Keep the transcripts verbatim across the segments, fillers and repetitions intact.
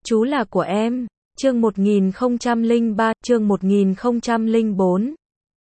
Chú là của em. Chương một nghìn không trăm lẻ ba, chương một nghìn không trăm lẻ bốn.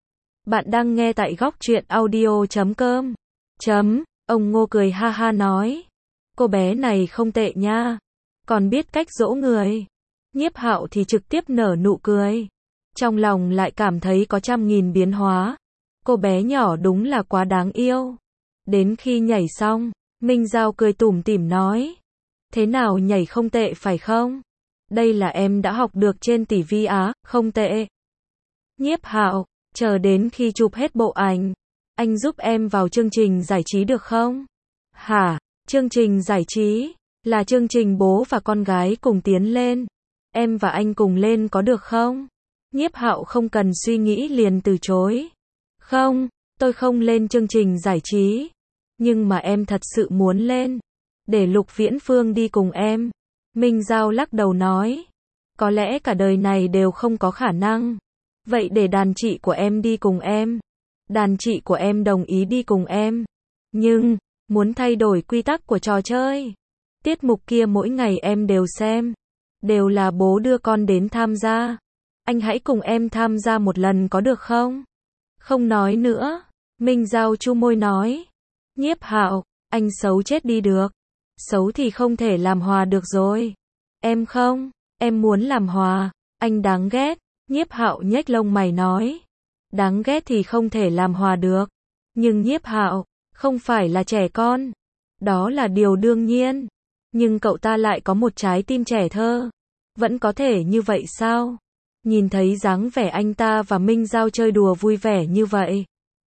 Bạn đang nghe tại góc truyện audio chấm com. Chấm, ông Ngô cười ha ha nói. Cô bé này không tệ nha. Còn biết cách dỗ người. Nhiếp Hạo thì trực tiếp nở nụ cười. Trong lòng lại cảm thấy có trăm nghìn biến hóa. Cô bé nhỏ đúng là quá đáng yêu. Đến khi nhảy xong, Minh Giao cười tủm tỉm nói. Thế nào nhảy không tệ phải không? Đây là em đã học được trên ti vi á, không tệ. Nhiếp Hạo, chờ đến khi chụp hết bộ ảnh, anh giúp em vào chương trình giải trí được không? Hả? Chương trình giải trí? Là chương trình bố và con gái cùng tiến lên. Em và anh cùng lên có được không? Nhiếp Hạo không cần suy nghĩ liền từ chối. Không, tôi không lên chương trình giải trí. Nhưng mà em thật sự muốn lên. Để Lục Viễn Phương đi cùng em. Minh Giao lắc đầu nói. Có lẽ cả đời này đều không có khả năng. Vậy để đàn chị của em đi cùng em. Đàn chị của em đồng ý đi cùng em. Nhưng, muốn thay đổi quy tắc của trò chơi. Tiết mục kia mỗi ngày em đều xem. Đều là bố đưa con đến tham gia. Anh hãy cùng em tham gia một lần có được không? Không nói nữa. Minh Giao chu môi nói. Nhiếp Hạo, anh xấu chết đi được. Xấu thì không thể làm hòa được rồi. Em không, em muốn làm hòa. Anh đáng ghét. Nhiếp Hạo nhếch lông mày nói. Đáng ghét thì không thể làm hòa được. Nhưng Nhiếp Hạo, không phải là trẻ con. Đó là điều đương nhiên. Nhưng cậu ta lại có một trái tim trẻ thơ. Vẫn có thể như vậy sao? Nhìn thấy dáng vẻ anh ta và Minh Giao chơi đùa vui vẻ như vậy.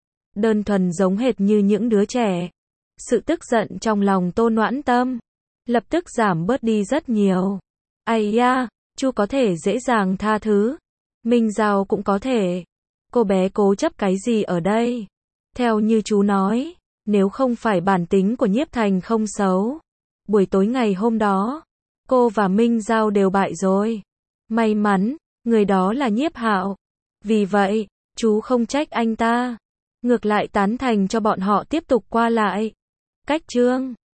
Đơn thuần giống hệt như những đứa trẻ. Sự tức giận trong lòng Tô Noãn Tâm lập tức giảm bớt đi rất nhiều. Ai da, chú có thể dễ dàng tha thứ. Minh Giao cũng có thể. Cô bé cố chấp cái gì ở đây? Theo như chú nói, nếu không phải bản tính của Nhiếp Thành không xấu, buổi tối ngày hôm đó, cô và Minh Giao đều bại rồi. May mắn, người đó là Nhiếp Hạo. Vì vậy, chú không trách anh ta. Ngược lại tán thành cho bọn họ tiếp tục qua lại. Cách chương